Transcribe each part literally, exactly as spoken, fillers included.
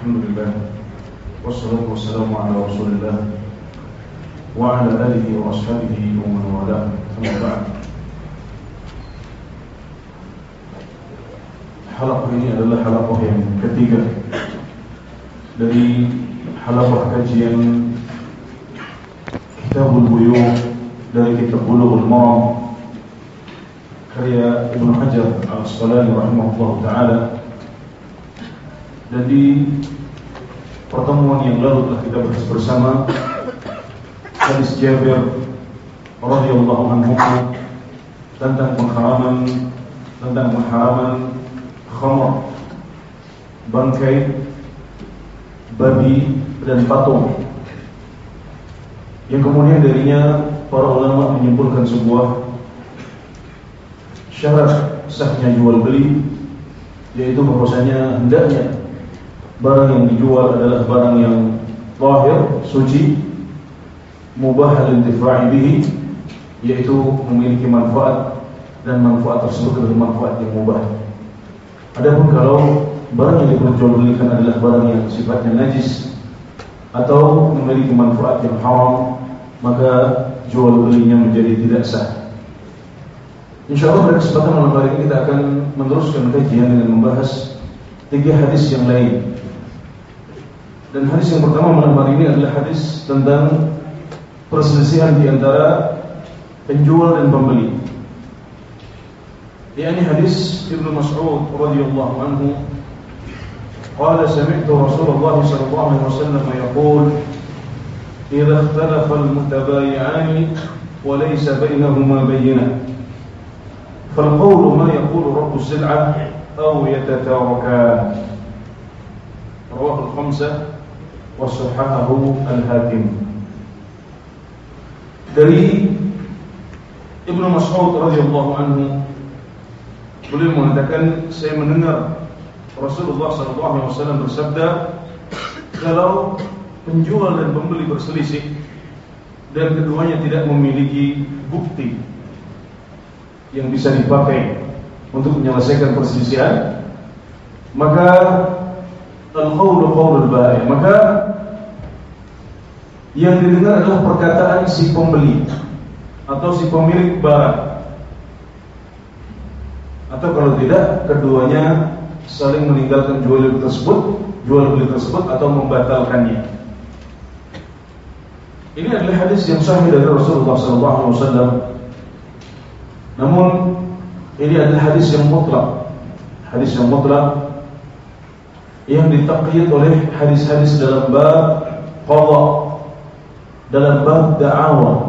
Alhamdulillah, wassalatu wassalamu ala Rasulillah wa ala alihi wa ashabihi wa man walah. Amma ba'd. Halaqah ini adalah halaqah yang ketiga dari halaqah kajian Kitabul Buyuh dari kitab Bulughul Maram karya Ibnu Hajar Al-Asqalani rahimahullah ta'ala. Dan di pertemuan yang lalu telah kita bahas bersama hadis Jabir radhiyallahu anhu tentang pengharaman tentang pengharaman khamr, bangkai, babi dan patung, yang kemudian darinya para ulama menyimpulkan sebuah syarat sahnya jual beli, yaitu bahwasanya hendaknya barang yang dijual adalah barang yang zahir, suci, mubah al-intifa'i bihi, yaitu memiliki manfaat dan manfaat tersebut adalah manfaat yang mubah. Adapun kalau barang yang diperjualbelikan adalah barang yang sifatnya najis atau memiliki manfaat yang haram, maka jual belinya menjadi tidak sah. InsyaAllah pada kesempatan malam hari ini kita akan meneruskan kajian dengan membahas tiga hadis yang lain. Dan hadis yang pertama malam hari ini adalah hadis tentang perselisihan di antara penjual dan pembeli. Yakni hadis Ibnu Mas'ud radhiyallahu anhu, qala sami'tu Rasulullah sallallahu alaihi wasallam yaqul idza ikhtalafa al-mutabayi'ani wa laysa bainahuma bayyinah fal-qawlu ma yaqulu rabbu as-sil'ah aw yatatarakan. Rawahu al-khamsah wa sahahahu al-Hakim. Dari Ibnu Mas'ud radhiyallahu anhu, beliau mengatakan, saya mendengar Rasulullah sallallahu alaihi wasallam bersabda, kalau penjual dan pembeli berselisih dan keduanya tidak memiliki bukti yang bisa dipakai untuk menyelesaikan perselisihan, maka al-qawlu qawlul bai', maka yang didengar adalah perkataan si pembeli atau si pemilik barang, atau kalau tidak keduanya saling meninggalkan jual beli tersebut, jual beli tersebut atau membatalkannya. Ini adalah hadis yang sahih dari Rasulullah sallallahu alaihi wasallam. Namun ini adalah hadis yang mutlak, hadis yang mutlak yang ditaqyid oleh hadis-hadis dalam bab qadha, dalam bab da'awa.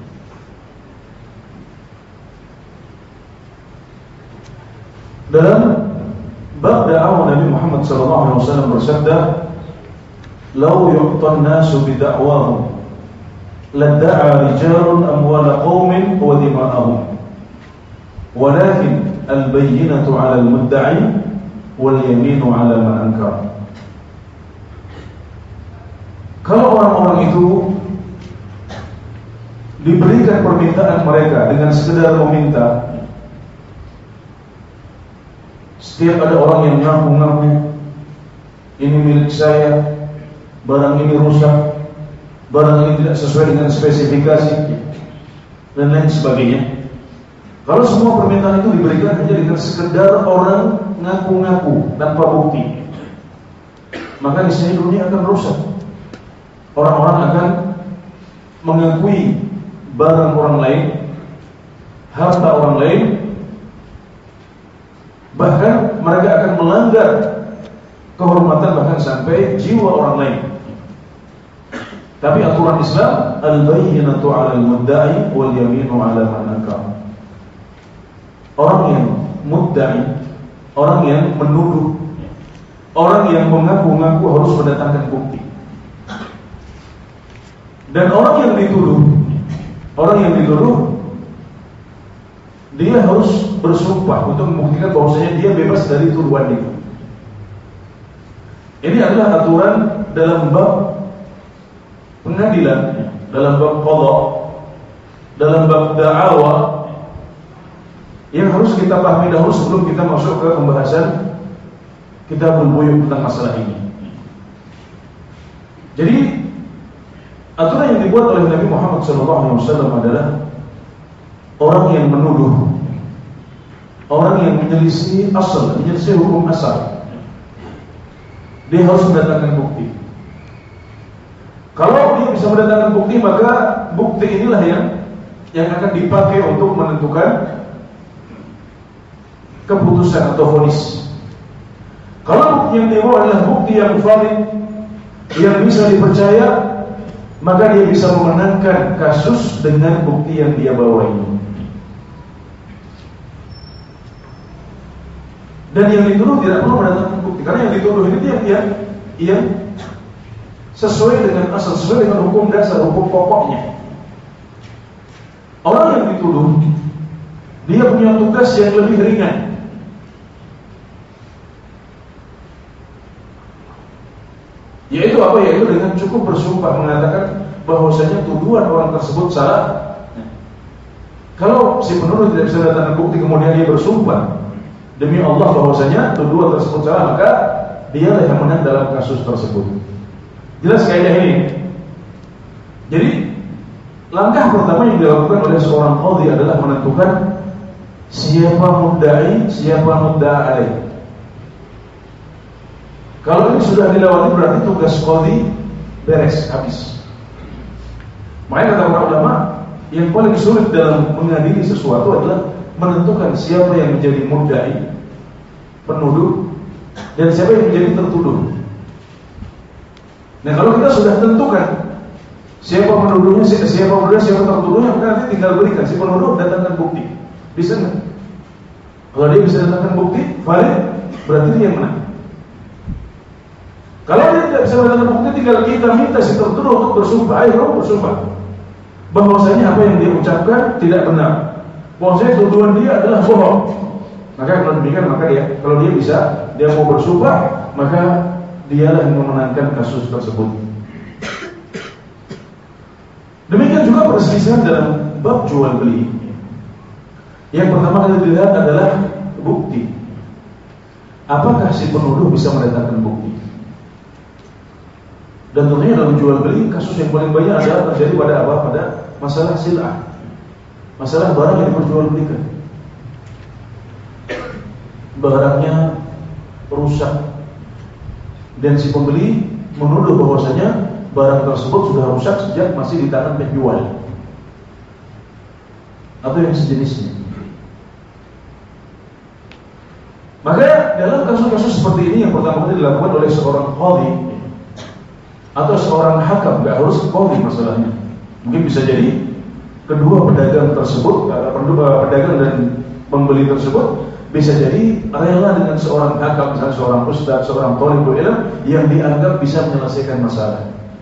Dalam bab da'awa Nabi Muhammad sallallahu alaihi wasallam bersabda, "Law yuqtan nasu bi da'wahum ladda'a rijalun amwala qaumin wa dima'ahum, walakin al-bayyinatu 'ala al-mudda'i wal yaminu 'ala man ankar." Kalau orang-orang itu diberikan permintaan mereka dengan sekedar meminta, setiap ada orang yang ngaku-ngaku, ini milik saya, barang ini rusak, barang ini tidak sesuai dengan spesifikasi, dan lain sebagainya. Kalau semua permintaan itu diberikan hanya dengan sekedar orang ngaku-ngaku tanpa bukti, maka niscaya dunia akan rusak. Orang-orang akan mengakui barang orang lain, harta orang lain, bahkan mereka akan melanggar kehormatan bahkan sampai jiwa orang lain. Tapi aturan Islam, al-bayyinatu 'ala al-mudda'i wal yaminu 'ala man ankar. Orang yang mudda'i, orang yang menuduh, orang yang mengaku-ngaku harus mendatangkan bukti. Dan orang yang dituduh, orang yang dituduh dia harus bersumpah untuk membuktikan bahwasanya dia bebas dari tuduhan itu. Ini adalah aturan dalam bab pengadilan, dalam bab qadha, dalam bab da'awa, yang harus kita pahami dahulu sebelum kita masuk ke pembahasan Kitabul Buyuh tentang masalah ini. Jadi aturan yang dibuat oleh Nabi Muhammad shallallahu alaihi wasallam adalah orang yang menuduh, orang yang menyelisih asal, menyelisih hukum asal, dia harus mendatangkan bukti. Kalau dia bisa mendatangkan bukti, maka bukti inilah yang yang akan dipakai untuk menentukan keputusan atau vonis. Kalau bukti yang dia bawa adalah bukti yang valid, yang bisa dipercaya, maka dia bisa memenangkan kasus dengan bukti yang dia bawa ini. Dan yang dituduh tidak perlu mendatangkan bukti, karena yang dituduh ini dia yang, yang sesuai dengan asal, sesuai dengan hukum dasar, hukum pokoknya. Orang yang dituduh, dia punya tugas yang lebih ringan. Yaitu apa? Yaitu dengan cukup bersumpah mengatakan bahwasanya tuduhan orang tersebut salah. Kalau si penuduh tidak bisa datangkan bukti, kemudian dia bersumpah demi Allah bahwasanya tuduhan tersebut salah, maka dialah yang menang dalam kasus tersebut. Jelas kaidah ini. Jadi langkah pertama yang dilakukan oleh seorang qadhi adalah menentukan siapa mudda'i, siapa mudda'a alaih. Kalau ini sudah dilewati berarti tugas qadhi beres, habis. Makanya kata para ulama, yang paling sulit dalam mengadili sesuatu adalah menentukan siapa yang menjadi mudda'i, penuduh, dan siapa yang menjadi tertuduh. Nah, kalau kita sudah tentukan siapa penuduhnya, siapa penuduhnya, siapa tertuduhnya, maka nanti tinggal berikan si penuduh datangkan bukti. Bisa nggak? Kalau dia bisa datangkan bukti valid, berarti dia yang menang. Kalau dia tidak bisa datangkan bukti, tinggal kita minta si tertuduh untuk bersumpah. Ayo kamu bersumpah bahwasanya apa yang dia ucapkan tidak benar, bahwasanya tuduhan dia adalah bohong. Maka kalau demikian, maka dia, kalau dia bisa, dia mau bersumpah, maka dialah yang memenangkan kasus tersebut. Demikian juga perselisihan dalam bab jual beli. Yang pertama kali dilihat adalah bukti. Apakah si penuduh bisa mendatangkan bukti? Dan tentunya dalam jual beli, kasus yang paling banyak adalah terjadi pada apa? Pada masalah sil'ah, masalah barang yang diperjualbelikan. Barangnya rusak dan si pembeli menuduh bahwasanya barang tersebut sudah rusak sejak masih di tangan penjual atau yang sejenisnya. Maka dalam kasus-kasus seperti ini, yang pertama kali dilakukan oleh seorang qadhi atau seorang hakam, nggak harus qadhi masalahnya. Mungkin bisa jadi kedua pedagang tersebut, pedagang dan pembeli tersebut, bisa jadi rela dengan seorang hakam, misalnya seorang ustaz, seorang thalibul ilm yang dianggap bisa menyelesaikan masalah.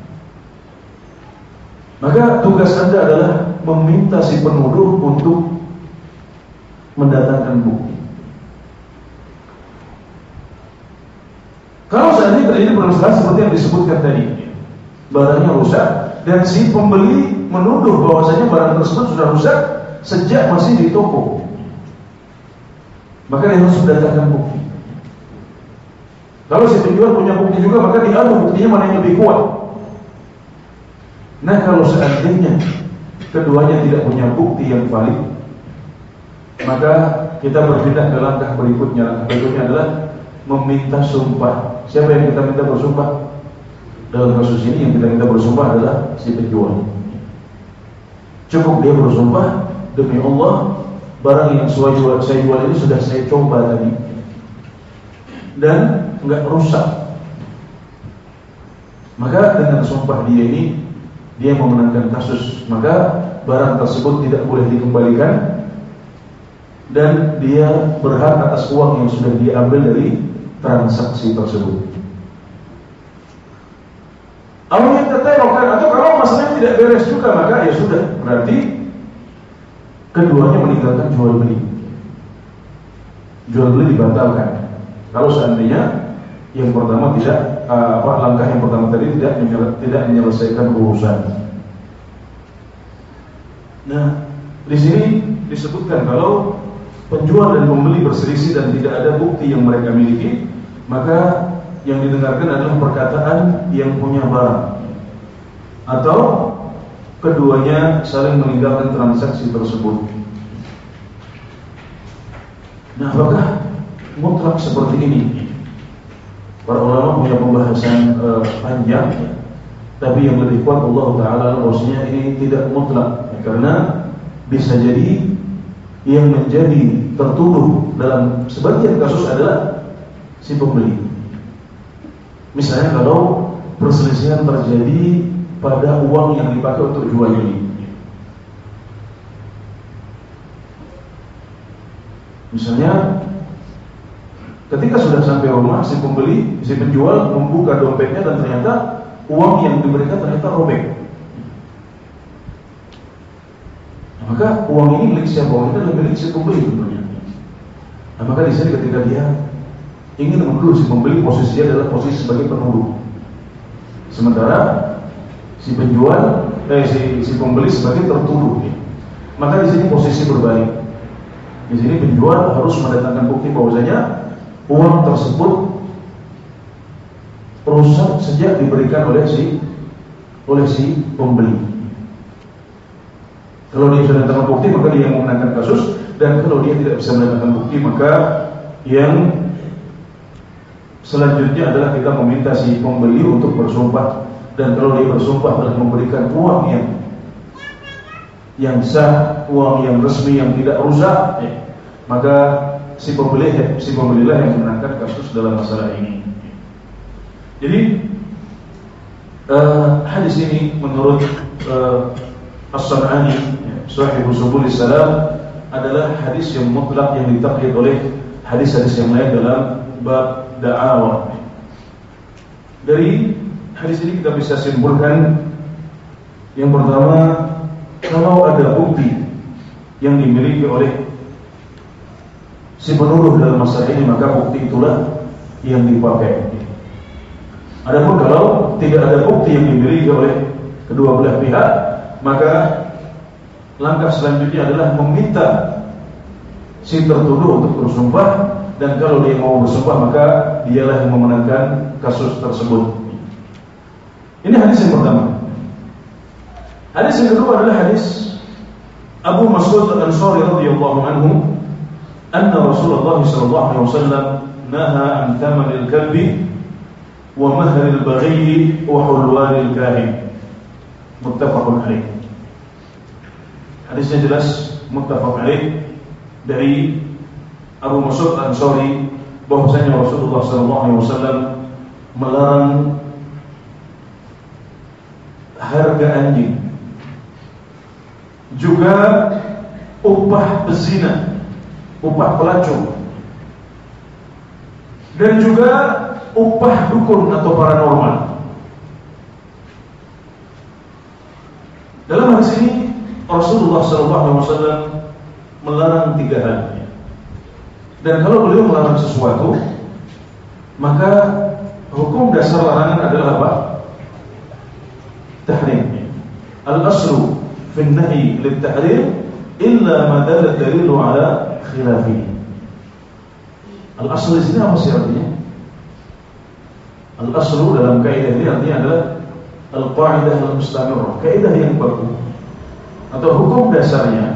Maka tugas Anda adalah meminta si penuduh untuk mendatangkan bukti. Kalau seandainya terjadi permasalahan seperti yang disebutkan tadi, barangnya rusak dan si pembeli menuduh bahwasanya barang tersebut sudah rusak sejak masih di toko, maka dia harus mendatangkan bukti. Kalau si penjual punya bukti juga, maka diadu buktinya mana yang lebih kuat. Nah, kalau seandainya keduanya tidak punya bukti yang valid, maka kita berpindah ke langkah berikutnya. Langkah berikutnya adalah meminta sumpah. Siapa yang kita minta bersumpah? Dalam kasus ini yang kita minta bersumpah adalah si penjual. Cukup dia bersumpah, demi Allah, barang yang saya jual, saya jual ini sudah saya coba tadi dan enggak rusak. Maka dengan sumpah dia ini, dia memenangkan kasus. Maka barang tersebut tidak boleh dikembalikan dan dia berhak atas uang yang sudah diambil dari transaksi tersebut. Kalau yang terterokan, atau kalau masalahnya tidak beres juga, maka ya sudah, berarti keduanya meninggalkan jual beli. Jual beli dibatalkan. Kalau seandainya yang pertama tidak, uh, apa langkah yang pertama tadi tidak menyel- tidak menyelesaikan urusan. Nah, di sini disebutkan kalau penjual dan pembeli berselisih dan tidak ada bukti yang mereka miliki, maka yang didengarkan adalah perkataan yang punya barang. atau keduanya saling meninggalkan transaksi tersebut. Nah, apakah mutlak seperti ini? Para ulama punya pembahasan uh, panjang, tapi yang lebih kuat Allah Ta'ala bahwasanya ini tidak mutlak, ya, karena bisa jadi yang menjadi tertuduh dalam sebagian kasus adalah si pembeli. Misalnya kalau perselisihan terjadi pada uang yang dipakai untuk jual beli. Misalnya ketika sudah sampai rumah, si pembeli, si penjual membuka dompetnya dan ternyata uang yang diberikan ternyata robek. Nah, maka uang ini milik siapa? Uang ini adalah milik si pembeli tentunya. Nah, maka di sini ketika dia ingin menuduh si pembeli, posisinya adalah posisi sebagai penuduh. Sementara si penjual, eh si, si pembeli sebagai tertuduh. Maka di sini posisi berbalik. Di sini penjual harus mendatangkan bukti bahwasanya uang tersebut rusak sejak diberikan oleh si oleh si pembeli. Kalau dia sudah mendatangkan bukti, maka dia yang memenangkan kasus, dan kalau dia tidak bisa mendatangkan bukti, maka yang selanjutnya adalah kita meminta si pembeli untuk bersumpah, dan kalau dia bersumpah telah memberikan uang yang yang sah, uang yang resmi yang tidak rusak, ya, maka si pembeli si pembelilah yang menangkan kasus dalam masalah ini. Jadi uh, hadis ini menurut uh, As-San'ani, ya, Sahih Subul Salam, adalah hadis yang mutlak yang ditakhid oleh hadis-hadis yang lain dalam bab da'awah. Dari hadis ini kita bisa simpulkan yang pertama, kalau ada bukti yang dimiliki oleh si penuduh dalam masalah ini, maka bukti itulah yang dipakai. Adapun kalau tidak ada bukti yang dimiliki oleh kedua belah pihak, maka langkah selanjutnya adalah meminta si tertuduh untuk bersumpah, dan kalau dia mau bersumpah maka dialah yang memenangkan kasus tersebut. Ini hadis yang pertama. Hadis yang kedua adalah hadis Abu Mas'ud Al-Ansari radhiyallahu anhu, anna Rasulullah sallallahu alaihi wasallam naha an thamanil kalbi wa mahril baghi wa hulwanil kahin. Muttafaqun alaih. Hadisnya jelas muttafaq alaih dari Abu Mas'ud Al-Ansari bahwasanya Rasulullah sallallahu alaihi wasallam melarang harga anjing, juga upah pezina, upah pelacur, dan juga upah dukun atau paranormal. Dalam hadis ini Rasulullah sallallahu alaihi wasallam melarang tiga hal. Dan kalau beliau melarang sesuatu, maka hukum dasar larangan adalah apa? Tahrim. Al-aslu fi an-nahy lit-tahrim illa ma dalla dalilu ala khilafihi. Al-aslu di sini apa sih artinya? Al-aslu dalam kaidah ini artinya adalah al-qaidah al-mustamirrah, kaidah yang baku atau hukum dasarnya.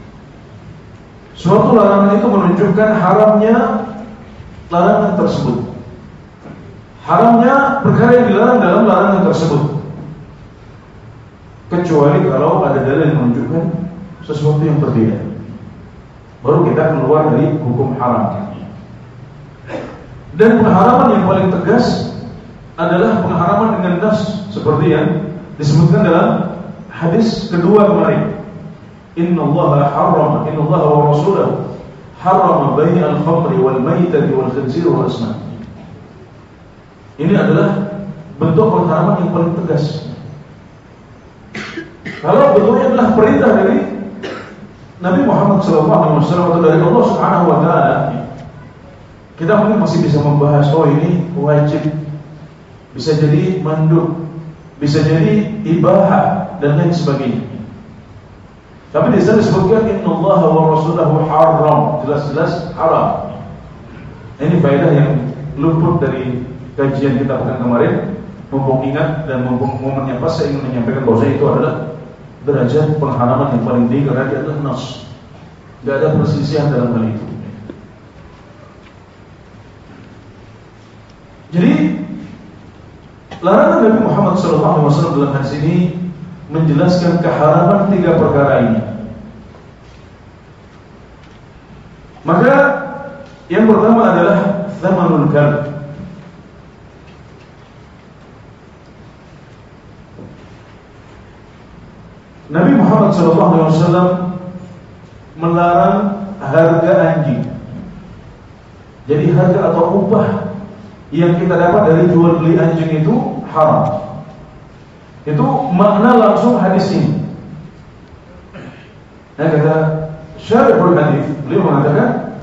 Suatu larangan itu menunjukkan haramnya larangan tersebut. Haramnya perkara yang dilarang dalam larangan tersebut, kecuali kalau ada dalil yang menunjukkan sesuatu yang berbeda, baru kita keluar dari hukum haram. Dan pengharaman yang paling tegas adalah pengharaman dengan nas, seperti yang disebutkan dalam hadis kedua kemarin. Inna Allah harrama, Inna Allah wa Rasulahu harrama bai' al-khamri wal maitati wal khinzir wal asnam. Ini adalah bentuk pengharaman yang paling tegas. Kalau bentuknya adalah perintah dari Nabi Muhammad shallallahu alaihi wasallam atau dari Allah Subhanahu wa taala, kita mungkin masih bisa membahas, oh ini wajib, bisa jadi mandub, bisa jadi ibahah dan lain sebagainya. Tapi di sana disebutkan innallaha wa rasulahu haram, jelas-jelas haram. Ini faedah yang luput dari kajian kita pekan kemarin, mumpung ingat dan mumpung momennya pas, saya ingin menyampaikan bahwa itu adalah derajat pengharaman yang paling tinggi karena dia adalah nas. Tidak ada perselisihan dalam hal itu. Jadi larangan Nabi Muhammad shallallahu alaihi wasallam dalam hadis ini menjelaskan keharaman tiga perkara ini. Maka yang pertama adalah thamanul kalb. Nabi Muhammad shallallahu alaihi wasallam melarang harga anjing. Jadi harga atau upah yang kita dapat dari jual beli anjing itu haram. Itu makna langsung hadis ini. Nah, kata syarihul hadis, beliau mengatakan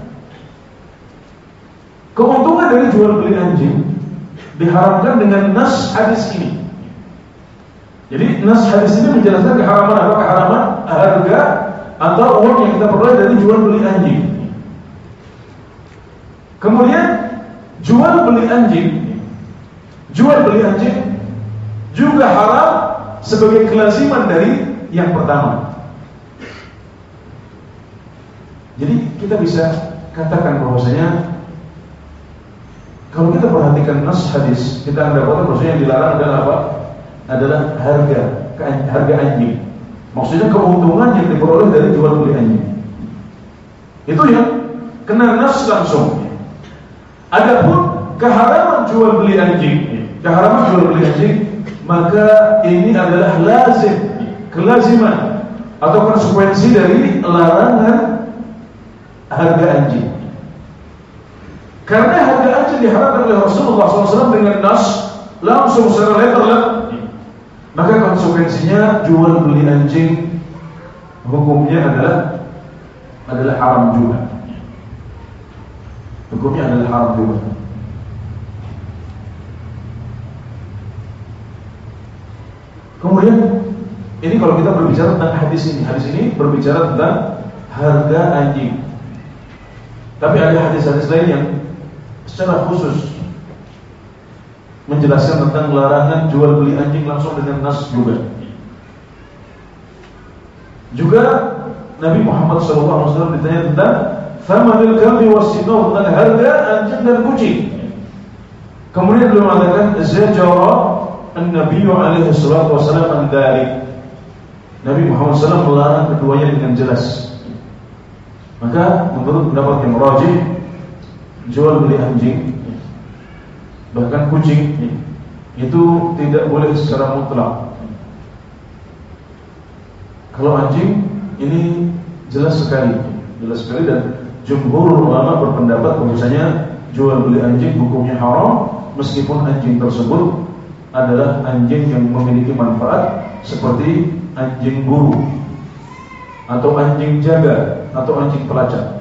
keuntungan dari jual beli anjing diharamkan dengan nas hadis ini. Jadi nas hadis ini menjelaskan keharaman apa? Keharaman harga atau uang yang kita peroleh dari jual beli anjing. Kemudian jual beli anjing, jual beli anjing juga haram sebagai kelaziman dari yang pertama. Jadi kita bisa katakan bahwasanya kalau kita perhatikan nas hadis, kita akan dapatkan bahwasanya yang dilarang adalah apa? Adalah harga, harga anjing. Maksudnya keuntungan yang diperoleh dari jual beli anjing. Itu yang kena nas langsung. Adapun keharaman jual beli anjing, keharaman jual beli anjing, maka ini adalah lazim, kelaziman atau konsekuensi dari larangan harga anjing. Karena harga anjing diharamkan oleh Rasulullah shallallahu alaihi wasallam dengan nas langsung secara letterlet, maka konsekuensinya jual beli anjing hukumnya adalah adalah haram juga. Hukumnya adalah haram juga. Kemudian ini kalau kita berbicara tentang hadis ini, hadis ini berbicara tentang harga anjing. Tapi ada hadis-hadis lain yang secara khusus menjelaskan tentang larangan jual beli anjing langsung dengan nas juga. Juga Nabi Muhammad shallallahu alaihi wasallam ditanya tentang thamanul kalbi was-sinur, tentang harga anjing dan kucing. Kemudian beliau mengatakan zajara an-nabiy alaihi salatu wasallam an dzalik. Nabi Muhammad shallallahu alaihi wasallam melarang keduanya dengan jelas. Maka menurut pendapat yang rajih, jual beli anjing bahkan kucing itu tidak boleh secara mutlak. Kalau anjing ini jelas sekali, jelas sekali dan jumhur ulama berpendapat bahwasanya jual beli anjing hukumnya haram meskipun anjing tersebut adalah anjing yang memiliki manfaat seperti anjing guru atau anjing jaga atau anjing pelacak.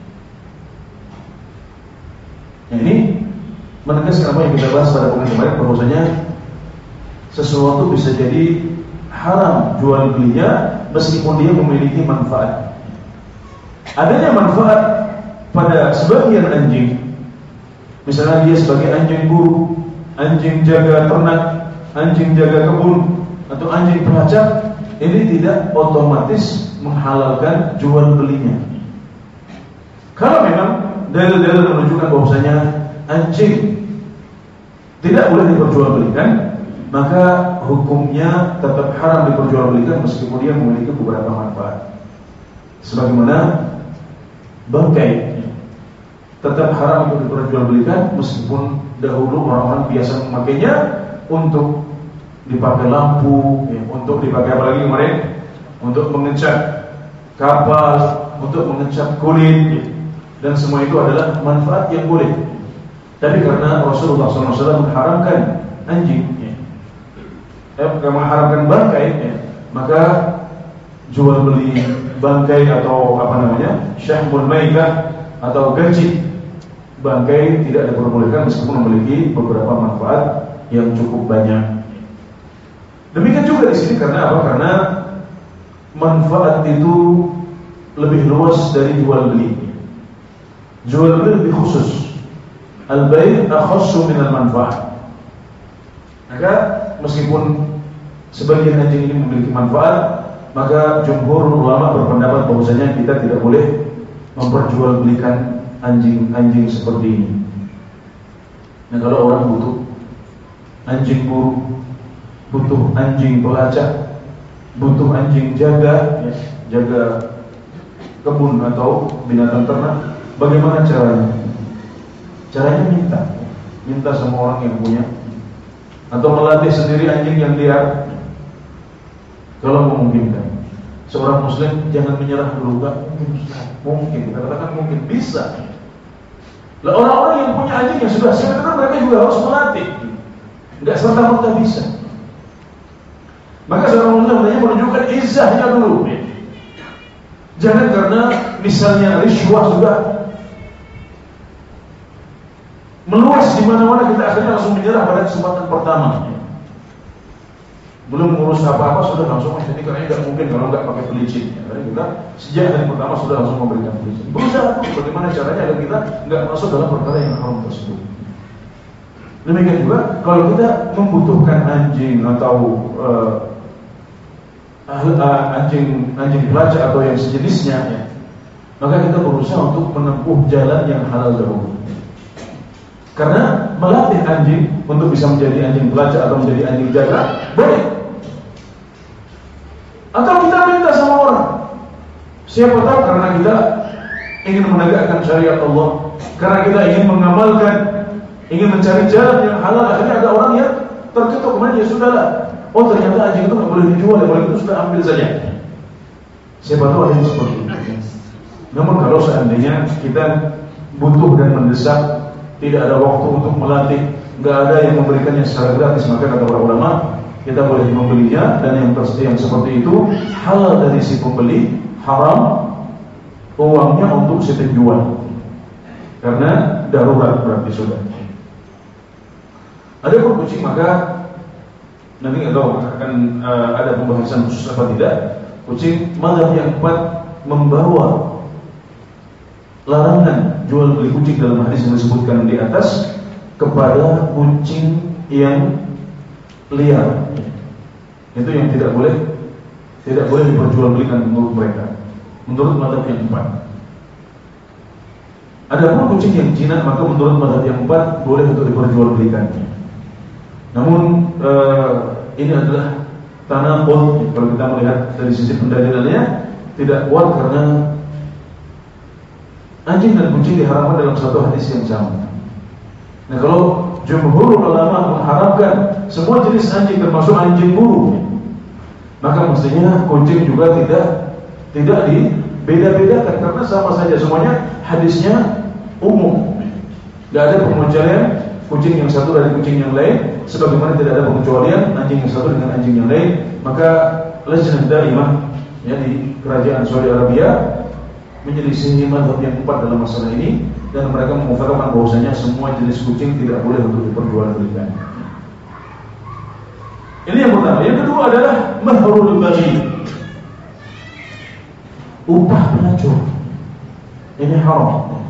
Nah, ini menegaskan apa yang kita bahas pada poin kemarin bahwasanya sesuatu bisa jadi haram jual belinya meskipun dia memiliki manfaat. Adanya manfaat pada sebagian anjing, misalnya dia sebagai anjing guru, anjing jaga ternak, anjing jaga kebun, atau anjing pelacak, ini tidak otomatis menghalalkan jual belinya. Kalau memang dalil-dalil menunjukkan bahwasanya anjing tidak boleh diperjualbelikan, maka hukumnya tetap haram diperjualbelikan meskipun dia memiliki beberapa manfaat. Sebagaimana bangkai tetap haram untuk diperjualbelikan meskipun dahulu orang-orang biasa memakainya untuk dipakai lampu, ya, untuk dipakai apa lagi kemarin, untuk mengecat kapal, untuk mengecat kulit, ya, dan semua itu adalah manfaat yang boleh. Tapi karena Rasulullah shallallahu alaihi wasallam mengharamkan anjing, ya, eh, mengharamkan bangkai, ya, maka jual beli bangkai atau apa namanya syahmul maitah atau gaji bangkai tidak diperbolehkan meskipun memiliki beberapa manfaat yang cukup banyak. Demikian juga di sini karena apa? Karena manfaat itu lebih luas dari jual beli. Jual beli lebih khusus. Al-bai' akhassu min al-manfaat. Maka meskipun sebagian anjing ini memiliki manfaat, maka jumhur ulama berpendapat bahwasanya kita tidak boleh memperjualbelikan anjing-anjing seperti ini. Nah, kalau orang butuh anjing buru, butuh anjing pelacak, butuh anjing jaga, ya, jaga kebun atau binatang ternak, bagaimana caranya? Caranya minta, minta sama orang yang punya, atau melatih sendiri anjing yang liar. Kalau memungkinkan, seorang muslim jangan menyerah dulu, enggak mungkin, mungkin, kita katakan mungkin bisa. Lah orang-orang yang punya anjing yang sudah siap, kan mereka juga harus melatih, enggak serta-merta bisa. Maka seorang muslim hendaknya menunjukkan izahnya dulu. Jangan karena misalnya riswah sudah meluas di mana-mana, kita akhirnya langsung menyerah pada kesempatan pertama. Belum mengurus apa-apa sudah langsung jadi, karena tidak mungkin kalau nggak pakai pelicin. Karena kita sejak hari pertama sudah langsung memberikan pelicin. Berusaha bagaimana caranya agar kita nggak masuk dalam perkara yang haram tersebut. Demikian juga kalau kita membutuhkan anjing atau uh, uh, anjing anjing pelacak atau yang sejenisnya, ya, maka kita berusaha untuk menempuh jalan yang halal dahulu. Karena melatih anjing untuk bisa menjadi anjing pelacak atau menjadi anjing jaga boleh. Atau kita minta sama orang, siapa tahu karena kita ingin menegakkan syariat Allah, karena kita ingin mengamalkan, ingin mencari jalan yang halal, akhirnya ada orang yang terketuk, kemudian ya sudahlah, oh ternyata anjing itu nggak boleh dijual, ya boleh itu sudah ambil saja. Siapa tahu ada yang seperti itu. Namun kalau seandainya kita butuh dan mendesak, tidak ada waktu untuk melatih, nggak ada yang memberikannya secara gratis, maka kata para ulama, kita boleh membelinya, dan yang pasti yang seperti itu halal dari si pembeli, haram uangnya untuk si penjual, karena darurat berarti sudah. Ada pun kucing, maka nanti nggak tahu akan uh, ada pembahasan khusus apa tidak. Kucing, mazhab yang kuat membawa larangan jual beli kucing dalam hadis yang disebutkan di atas kepada kucing yang liar. Itu yang tidak boleh tidak boleh diperjualbelikan menurut mereka, menurut mazhab yang empat. Adapun kucing yang jinak, maka menurut mazhab yang empat boleh untuk diperjualbelikan. Namun eh, ini adalah tanaqud kalau kita melihat dari sisi pendalilannya tidak kuat, karena anjing dan kucing diharamkan dalam satu hadis yang sama. Nah, kalau jumhur ulama mengharamkan semua jenis anjing termasuk anjing buru, maka mestinya kucing juga tidak tidak dibeda-bedakan, karena sama saja semuanya hadisnya umum. Tidak ada pengecualian kucing yang satu dari kucing yang lain, sebagaimana tidak ada pengecualian anjing yang satu dengan anjing yang lain. Maka Lajnah Daimah, ya, di kerajaan Saudi Arabia menyelisihi mazhab yang empat dalam masalah ini, dan mereka mengatakan bahwasanya semua jenis kucing tidak boleh untuk diperjualbelikan. Ini yang pertama. Yang kedua adalah mahrul baghi, upah pelacur. Ini haram.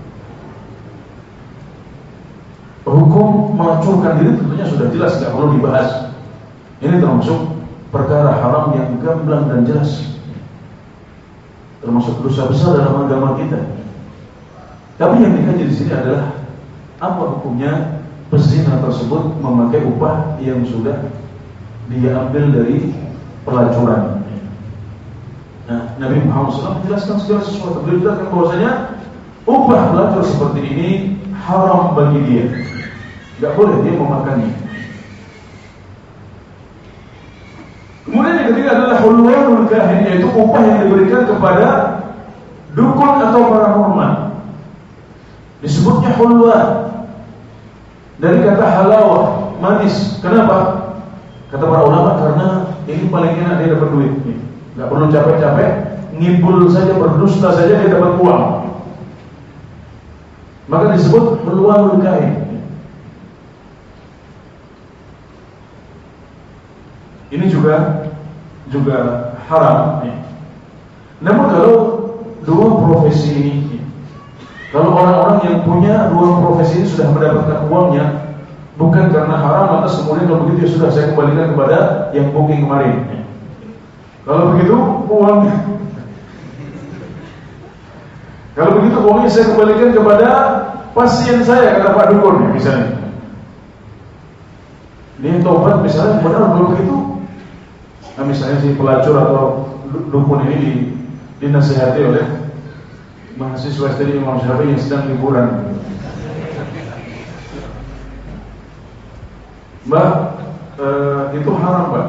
Hukum melacurkan diri tentunya sudah jelas, tidak perlu dibahas. Ini termasuk perkara haram yang gamblang dan jelas, termasuk dosa besar dalam agama kita. Tapi yang dikaji di sini adalah apa hukumnya pezina tersebut memakai upah yang sudah dia ambil dari pelacuran. Nah, Nabi Muhammad shallallahu alaihi wasallam menjelaskan segala sesuatu. Beliau jelaskan bahwasanya upah pelacur seperti ini haram bagi dia, tidak boleh dia memakannya. Kemudian yang ketiga adalah hulwanul kahin, yaitu upah yang diberikan kepada dukun atau paranormal. Disebutnya hulwan dari kata halawah, manis. Kenapa? Kata para ulama, karena ini paling enak dia dapat duit, nggak perlu capek-capek, ngibul saja, berdusta saja dia dapat uang. Maka disebut hulwanul kahin. Ini juga juga haram. Namun kalau dua profesi ini, kalau orang-orang yang punya dua profesi ini sudah mendapatkan uangnya, Bukan karena haram lantas kemudian kalau begitu ya sudah saya kembalikan kepada yang booking kemarin. Kalau begitu uangnya, kalau begitu uangnya saya kembalikan kepada pasien saya, kata Pak Dukun misalnya. Dia tobat misalnya, benar kalau begitu. Nah, misalnya si pelacur atau dukun ini di, dinasihati oleh mahasiswa S T D Imam Syafi'i yang sedang liburan. Mbak, eh, itu haram Pak.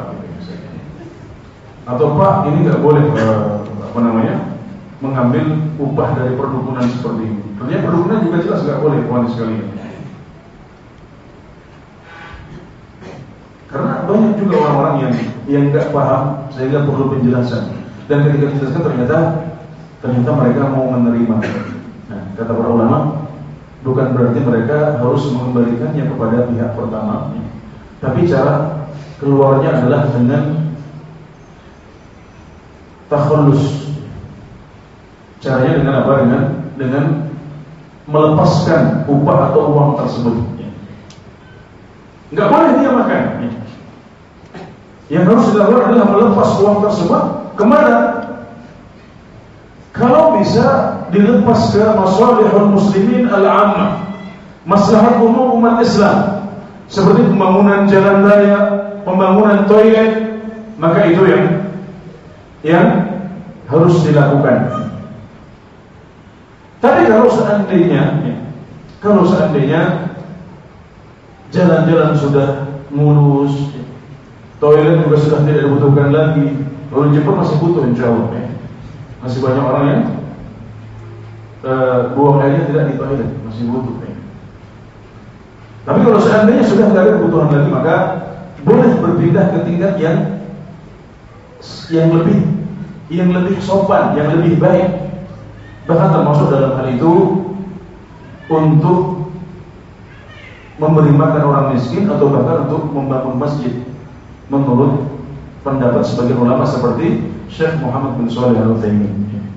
Atau Pak, ini nggak boleh eh, apa namanya mengambil upah dari perdukunan seperti ini. Ternyata perdukunan juga jelas nggak boleh, kawan sekalian. Karena banyak juga orang-orang yang yang nggak paham sehingga perlu penjelasan. Dan ketika dijelaskan ternyata ternyata mereka mau menerima. Nah, kata para ulama, bukan berarti mereka harus mengembalikannya kepada pihak pertama, tapi cara keluarnya adalah dengan takhallus. Caranya dengan apa? Dengan dengan melepaskan upah atau uang tersebut. Nggak boleh dia makan. Yang harus dilakukan adalah melepas uang tersebut kemana? Kalau bisa dilepas ke masalihul muslimin al-ammah, maslahat umum umat Islam, seperti pembangunan jalan raya, pembangunan toilet, maka itu yang yang harus dilakukan. Tapi kalau seandainya kalau seandainya jalan-jalan sudah mulus, toilet juga sudah tidak dibutuhkan lagi, lalu Jepang masih butuh insya Allah ya. Masih banyak orang yang uh, buang airnya tidak di toilet, masih butuh ya. Tapi kalau seandainya sudah tidak ada kebutuhan lagi, maka boleh berpindah ke tingkat yang yang lebih yang lebih sopan, yang lebih baik. Bahkan termasuk dalam hal itu untuk memberi makan orang miskin atau bahkan untuk membangun masjid, menurut pendapat sebagian ulama seperti Syekh Muhammad bin Shalih Al-Utsaimin.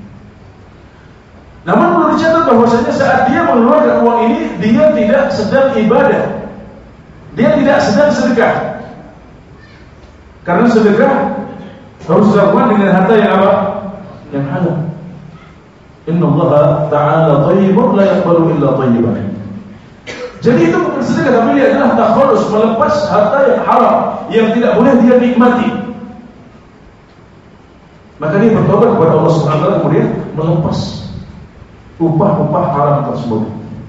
Namun perlu dicatat bahwasanya saat dia mengeluarkan uang ini, dia tidak sedang ibadah, dia tidak sedang sedekah. Karena sedekah harus dilakukan dengan harta yang apa? Yang halal. Innallaha ta'ala thayyibun la yaqbalu illa thayyiban. Jadi itu bukan sedekah, tapi dia adalah takhallus, melepas harta yang haram yang tidak boleh dia nikmati. Maka dia bertobat kepada Allah Subhanahu wa taala, kemudian melepas upah-upah haram tersebut.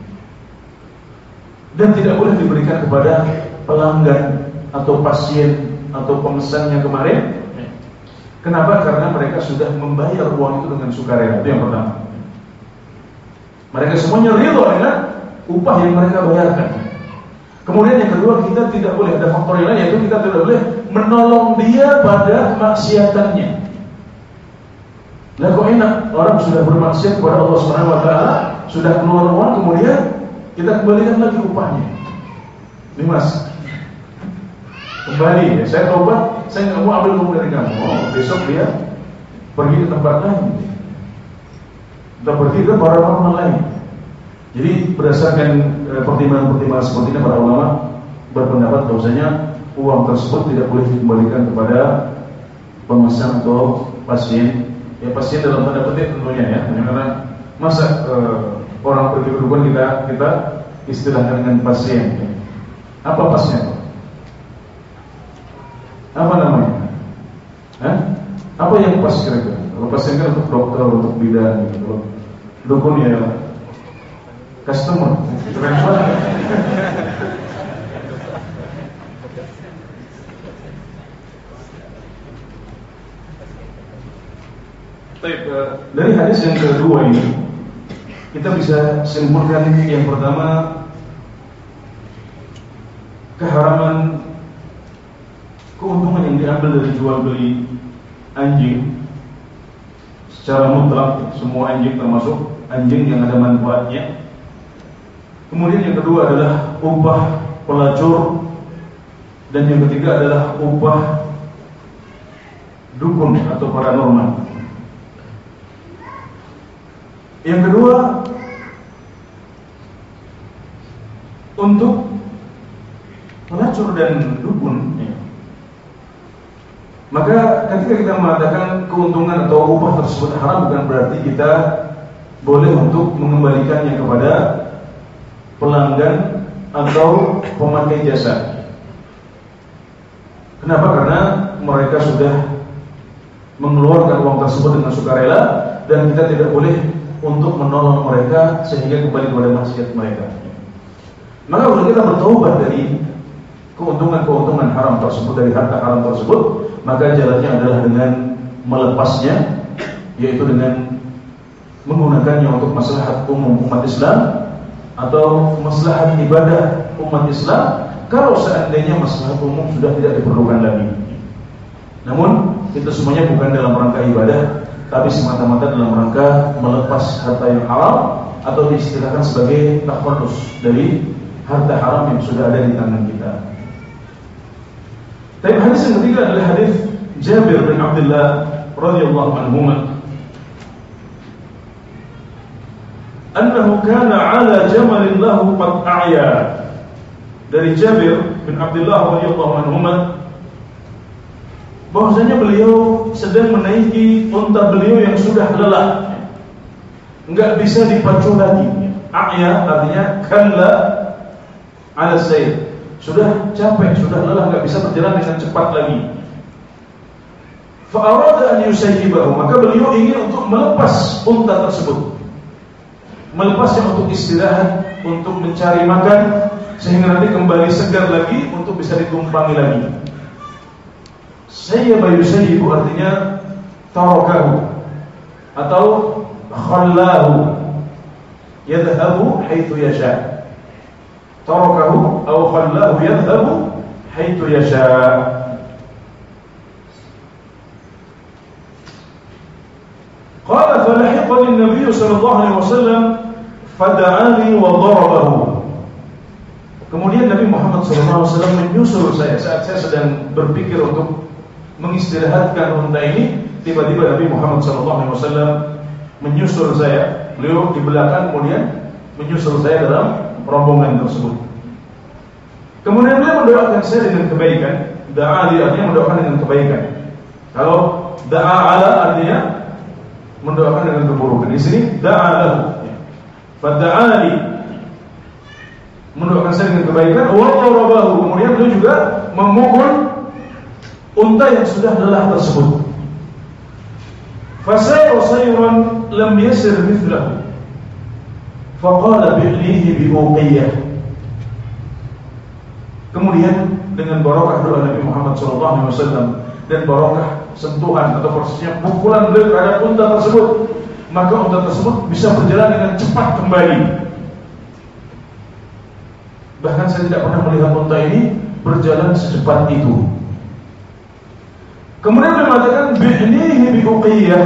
Dan tidak boleh diberikan kepada pelanggan atau pasien atau pemesannya kemarin. Kenapa? Karena mereka sudah membayar uang itu dengan sukarela. Itu yang pertama. Mereka semuanya ridho dengan upah yang mereka bayarkan. Kemudian yang kedua, kita tidak boleh, ada faktor yang lain, yaitu kita tidak boleh menolong dia pada maksiatannya. Lah kok enak, orang sudah bermaksiat kepada Allah Subhanahu wa taala, sudah keluar uang, kemudian kita kembalikan lagi upahnya. Ini Mas, kembali ya, saya tobat, saya nggak mau ambil uang dari kamu. Oh, besok dia pergi ke tempat lain, kita pergi ke para normal lain. Jadi berdasarkan e, pertimbangan-pertimbangan seperti ini, para ulama berpendapat bahwasanya uang tersebut tidak boleh dikembalikan kepada pemesan atau pasien. Ya pasien dalam tanda petik tentunya ya, karena masa e, orang pergi berhubungan kita kita istilahkan dengan pasien. Ya. Apa pasien? Apa namanya? Hah? Apa yang pas kira-kira? Kalau pasien kan untuk dokter, untuk bidan gitu. Kalau dukun ya customer. Keren banget. Baik, dari hadis yang kedua ini kita bisa simpulkan yang pertama, keharaman keuntungan yang diambil dari jual beli anjing secara mutlak, semua anjing termasuk anjing yang ada manfaatnya. Kemudian yang kedua adalah upah pelacur, dan yang ketiga adalah upah dukun atau paranormal. Yang kedua, untuk pelacur dan dukun. Ya. Maka ketika kita mengatakan keuntungan atau upah tersebut haram, bukan berarti kita boleh untuk mengembalikannya kepada pelanggan atau pemakai jasa. Kenapa? Karena mereka sudah mengeluarkan uang tersebut dengan sukarela, dan kita tidak boleh untuk menolong mereka sehingga kembali kepada maksiat mereka. Maka kalau kita bertaubat dari keuntungan-keuntungan haram tersebut, dari harta haram tersebut, maka jalannya adalah dengan melepasnya, yaitu dengan menggunakannya untuk maslahat umum umat Islam atau maslahat ibadah umat Islam, kalau seandainya maslahat umum sudah tidak diperlukan lagi. Namun itu semuanya bukan dalam rangka ibadah, tapi semata-mata dalam rangka melepas harta yang haram, atau diistilahkan sebagai takhallus dari harta haram yang sudah ada di tangan kita. Tapi hadis yang ketiga adalah hadis Jabir bin Abdullah radhiyallahu anhu, annahu kana 'ala jamalin lahu qad a'ya. Dari Jabir bin Abdullah radhiyallahu anhu, bahwasanya beliau sedang menaiki unta beliau yang sudah lelah, enggak bisa dipacu lagi. A'ya artinya kalla 'ala sayr, sudah capek, sudah lelah, enggak bisa berjalan dengan cepat lagi. Fa arada an yusayyibahu, maka beliau ingin untuk melepas unta tersebut, melepasnya untuk istirahat, untuk mencari makan, sehingga nanti kembali segar lagi untuk bisa ditumpangi lagi. Sayyaba yusayyibu artinya tarakahu atau khallahu, yadhhabu haitsu yasha. Tarakahu atau khallahu yadhhabu haitsu yasha. Qala falahiqani an-nabiy sallallahu alaihi wasallam fada'ani wa darabahu. Kemudian Nabi Muhammad sallallahu alaihi wasallam menyusul saya saat saya sedang berpikir untuk mengistirahatkan unta ini. Tiba-tiba Nabi Muhammad sallallahu alaihi wasallam menyusul saya. Beliau di belakang, kemudian menyusul saya dalam rombongan tersebut. Kemudian beliau mendoakan saya dengan kebaikan. Da'a artinya mendoakan dengan kebaikan. Kalau da'a ala artinya mendoakan dengan keburukan. Di sini da'a lahu. Fada'ali, mendoakan saya dengan kebaikan. Wa darabahu, kemudian beliau juga memukul unta yang sudah lelah tersebut. Fasayra sayran lam yasir mithlahu, faqala bi'lihi bi'uqiyah. Kemudian dengan barokah doa Nabi Muhammad sallallahu alaihi wasallam dan barokah sentuhan atau persisnya pukulan beliau terhadap unta tersebut, maka unta tersebut bisa berjalan dengan cepat kembali. Bahkan saya tidak pernah melihat unta ini berjalan secepat itu. Kemudian beliau mengatakan bi'nihi bi'uqiyah,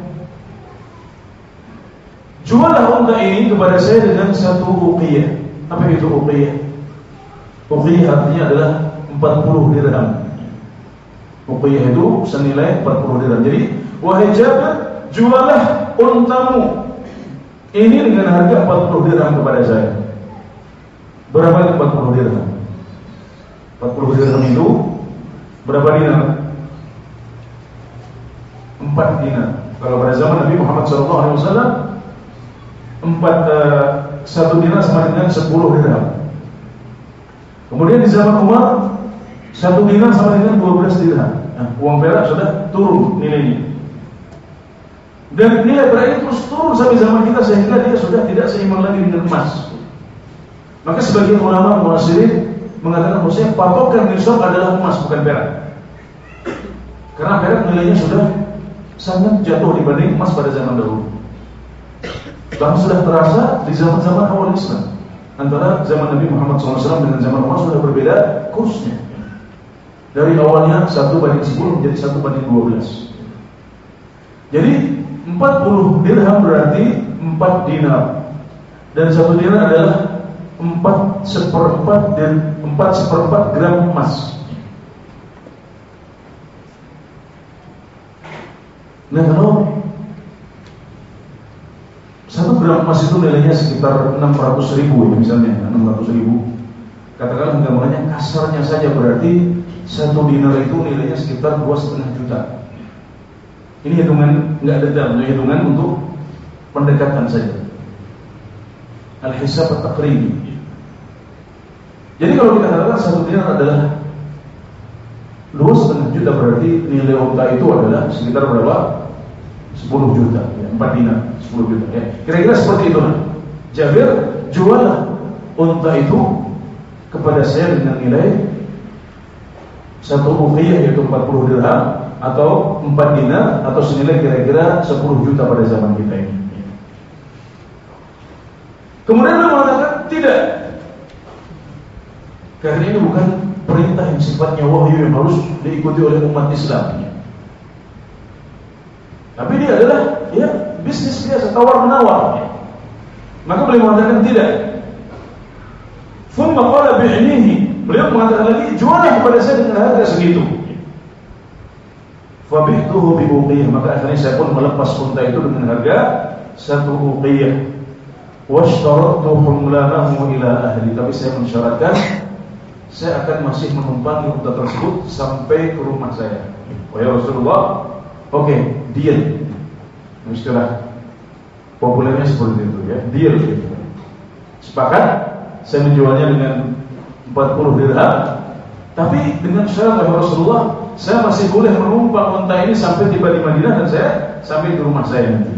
juallah unta ini kepada saya dengan satu uqiyah. Apa itu uqiyah? Uqiyah artinya adalah empat puluh dirham. Uqiyah itu senilai empat puluh dirham. Jadi, wahai Jabir, juallah untamu ini dengan harga empat puluh dirham kepada saya. Berapa empat puluh dirham? empat puluh dirham itu berapa dinar? empat dinar. Kalau pada zaman Nabi Muhammad sallallahu alaihi wasallam, empat uh, satu dinar sama dengan sepuluh dirham. Kemudian di zaman Umar, satu dinar sama dengan dua belas dirham. Nah, uang perak sudah turun nilainya. Dan nilai perak itu terus turun sampai zaman kita, sehingga dia sudah tidak seimbang lagi dengan emas. Maka sebagian ulama mu'asirin mengatakan bahwasanya patokan nisab adalah emas, bukan perak. Karena perak nilainya sudah sangat jatuh dibanding emas pada zaman dahulu. Bahkan sudah terasa di zaman-zaman awal Islam. Antara zaman Nabi Muhammad shallallahu alaihi wasallam dengan zaman Umar sudah berbeda kursnya. Dari awalnya satu banding sepuluh menjadi satu banding dua belas. Jadi empat puluh dirham berarti empat dinar. Dan satu dinar adalah empat seperempat dan empat seperempat gram emas. Nah, kalau satu gram emas itu nilainya sekitar enam ratus ribu ya, misalnya enam ratus ribu Katakanlah gambarannya kasarnya saja berarti satu dinar itu nilainya sekitar dua setengah juta. Ini hitungan nggak detail, hitungan untuk pendekatan saja. Al-hisab at-taqribi. Jadi kalau kita katakan satu dinar adalah dua setengah juta, berarti nilai unta itu adalah sekitar berapa? Sepuluh juta, ya, empat dinar, sepuluh juta. Ya. Kira-kira seperti itu. Jabir, jualah unta itu kepada saya dengan nilai satu uqiyah yaitu empat puluh dirham atau empat dinar atau senilai kira-kira sepuluh juta pada zaman kita ini. Kemudian dia mengatakan tidak, karena ini bukan perintah yang sifatnya wahyu yang harus diikuti oleh umat Islam. Tapi dia adalah ya bisnis biasa, tawar menawar. Maka beliau mengatakan tidak. Thumma qala bi'nihi, beliau mengatakan lagi jualah kepada saya dengan harga segitu. Fabihtuhu bi uqiyah, maka akhirnya saya pun melepas unta itu dengan harga satu uqiyah. Washtaratu humlanahu ila ahli, tapi saya mensyaratkan saya akan masih menumpangi unta tersebut sampai ke rumah saya. Wahai Rasulullah, oke, okay, deal. Istilah populernya seperti itu ya, deal. Sepakat, saya menjualnya dengan empat puluh dirham, tapi dengan syarat wahai Rasulullah, saya masih boleh menumpang unta ini sampai tiba di Madinah dan saya sampai ke rumah saya nanti.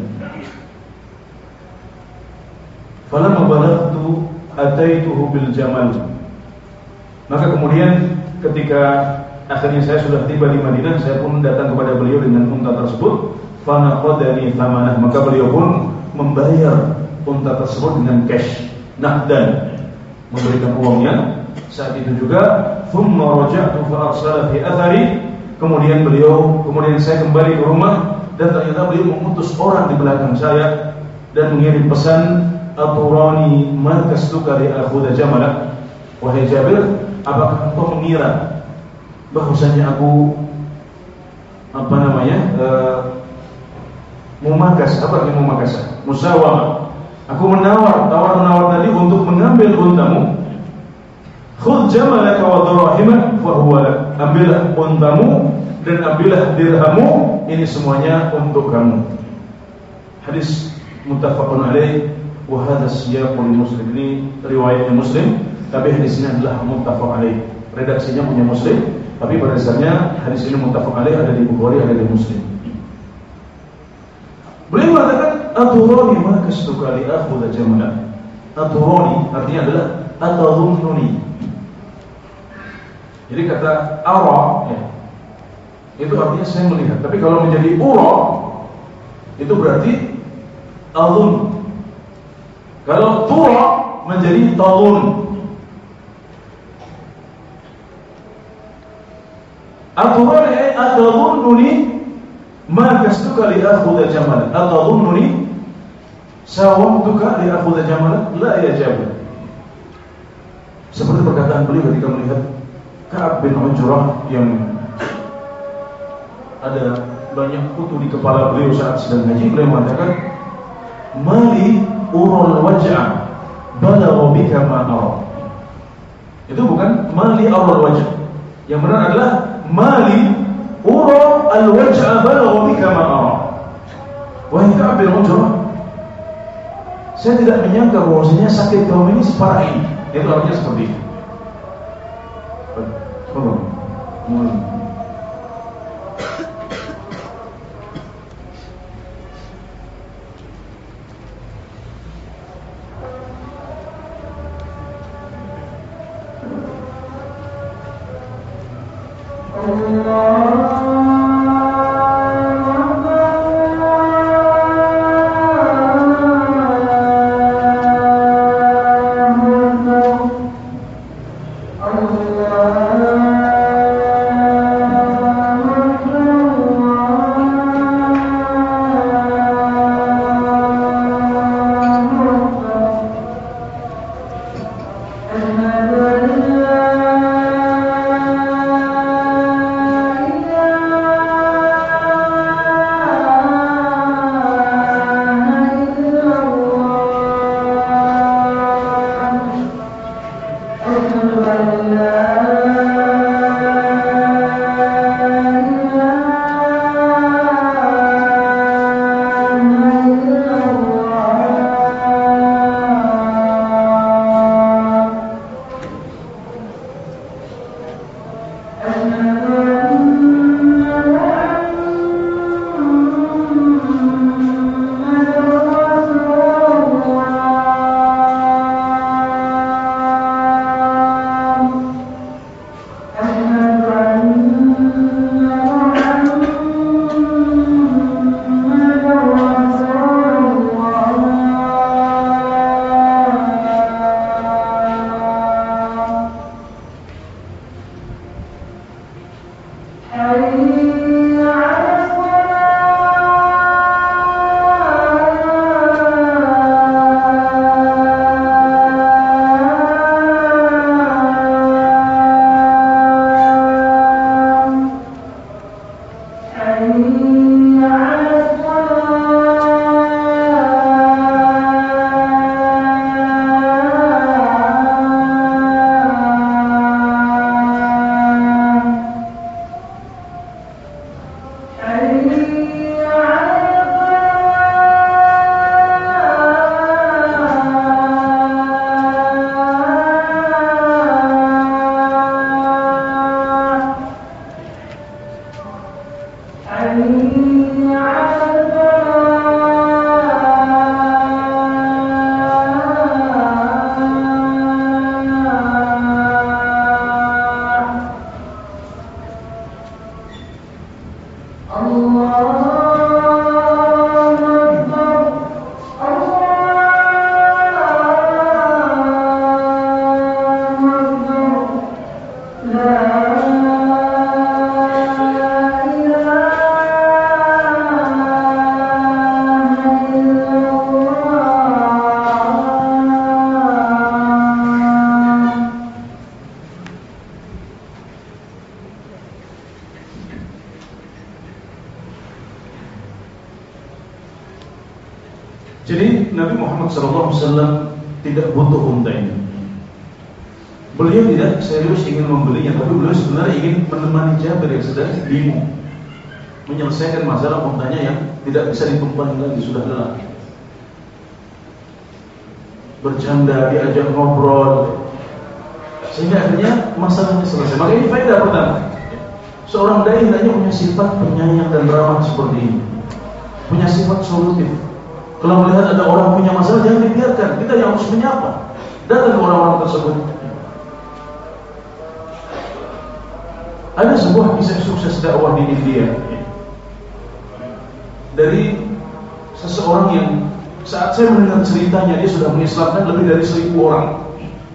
Falamma balagtu ataituhu bil jamal. Maka kemudian ketika akhirnya saya sudah tiba di Madinah, saya pun datang kepada beliau dengan unta tersebut. Fanaqadani thamanah, maka beliau pun membayar unta tersebut dengan cash, naqdan, memberikan uangnya. Saat itu juga thumma raja'tu fa arsala fi athari, kemudian beliau kemudian saya kembali ke rumah dan ternyata beliau mengutus orang di belakang saya dan mengirim pesan, aturani ma kastuka li akhudha jamalak. Wahai Jabir, apakah engkau mengira bahwasanya aku apa namanya uh, mumakas, apa yang mumakas? Musawamah. Aku menawar, tawar menawar tadi untuk mengambil untamu. Khudh jamalaka wa darahimak fa huwa lak. Ambillah untamu dan ambillah dirhamu, ini semuanya untuk kamu. Hadis muttafaqun alaih wa hadha siyaqul Muslim, ini riwayatnya Muslim, tapi hadis ini adalah muttafaq alaih. Redaksinya punya Muslim, tapi pada dasarnya hadis ini muttafaq alaih, ada di Bukhari, ada di Muslim. Beliau mengatakan aturani ma kastuka li akhudha jamalak. Aturani artinya adalah atadhunnuni. Jadi kata ara ya, itu artinya saya melihat. Tapi kalau menjadi ura itu berarti adhun. Kalau tura menjadi tadhun. Aturani ay atadhunnuni ma kastuka li akhudha jamalak. Atadhunnuni sawamtuka li akhudha jamalak. La ya Jabir. Seperti perkataan beliau ketika melihat Ka'ab bin Ujrah yang ada banyak kutu di kepala beliau saat sedang haji. Beliau mengatakan, mali ural waj'a balagha bika ma ara. Itu bukan mali ural waj'a. Yang benar adalah mali ural al-waj'a balagha bika ma ara. Wahai Ka'ab bin Ujrah, saya tidak menyangka bahwasanya sakit kamu ini separah ini. Itu artinya seperti itu. Oh, hmm. Jadi Nabi Muhammad shallallahu alaihi wasallam tidak butuh unta ini. Beliau tidak serius ingin membelinya, tapi beliau sebenarnya ingin menemani Jabir yang sedang bingung, menyelesaikan masalah untanya yang tidak bisa ditumpangi lagi, sudah lelah. Bercanda, diajak ngobrol, sehingga akhirnya masalahnya selesai. Maka ini faedah pertama. Seorang dai hendaknya punya sifat penyayang dan ramah seperti ini, punya sifat solutif. Kalau melihat ada orang punya masalah, jangan dibiarkan. Kita yang harus menyapa, datang ke orang-orang tersebut. Ada sebuah kisah sukses dakwah di India dari seseorang yang saat saya mendengar ceritanya, dia sudah mengislamkan lebih dari seribu orang.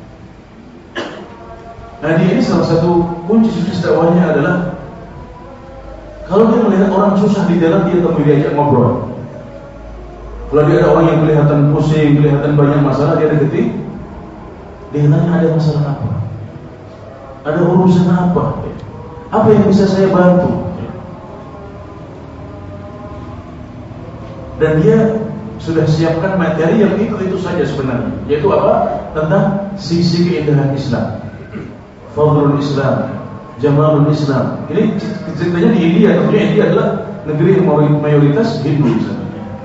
Nah, dia ini salah satu kunci sukses dakwahnya adalah kalau dia melihat orang susah di jalan, dia temui, diajak ngobrol. Kalau dia ada orang yang kelihatan pusing, kelihatan banyak masalah, dia deketi, dia tanya, ada masalah apa? Ada urusan apa? Apa yang bisa saya bantu? Dan dia sudah siapkan materi yang itu-itu saja sebenarnya, yaitu apa? Tentang sisi keindahan Islam, fadlul Islam, jamalul Islam. Ini ceritanya di India. Tentunya India adalah negeri yang mayoritas Hindu misalnya.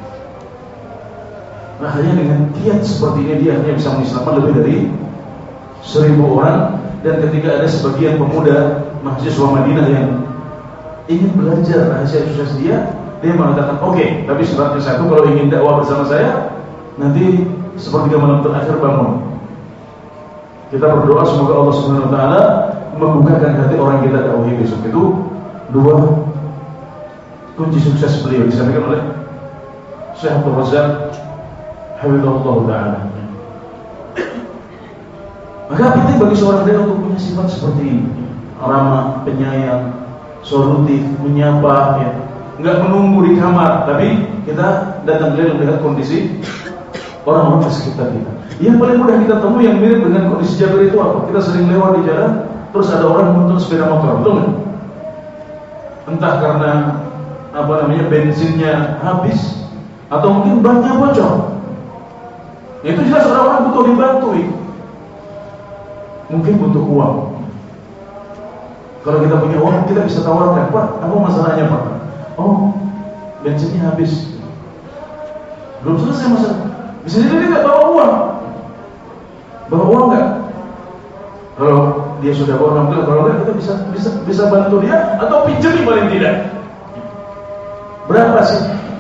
Nah, hanya dengan kiat seperti ini dia hanya bisa mengislamkan lebih dari seribu orang. Dan ketika ada sebagian pemuda mahasiswa Madinah yang ingin belajar rahasia sukses dia, dia mengatakan, oke, okay, tapi syaratnya satu, kalau ingin dakwah bersama saya, nanti sepertiga malam terakhir bangun. Kita berdoa semoga Allah Subhanahu Wa Taala membukakan hati orang yang kita dakwahi besok. Itu dua kunci sukses beliau disampaikan oleh Syekh Abdul Razak Hafizahullah Ta'ala. Maka penting bagi seorang dai untuk punya sifat seperti ini, ramah, penyayang, solutif, menyapa, ya. Enggak menunggu di kamar, tapi kita datang beliau melihat kondisi orang-orang di sekitar kita. Yang paling mudah kita temui yang mirip dengan kondisi Jabir itu apa? Kita sering lewat di jalan, terus ada orang menuntun sepeda motor, betul nggak? Entah karena apa namanya bensinnya habis, atau mungkin bannya bocor. Itu jelas orang-orang butuh dibantui. Mungkin butuh uang. Kalau kita punya uang, kita bisa tawarkan, Pak, apa masalahnya, Pak? Oh, bensinnya habis. Belum selesai masalah. Bisa jadi dia nggak bawa uang. Bawa uang nggak? Kalau dia sudah bawa, alhamdulillah. Kalau nggak, kita bisa bisa bisa bantu dia atau pinjami paling tidak. Berapa sih?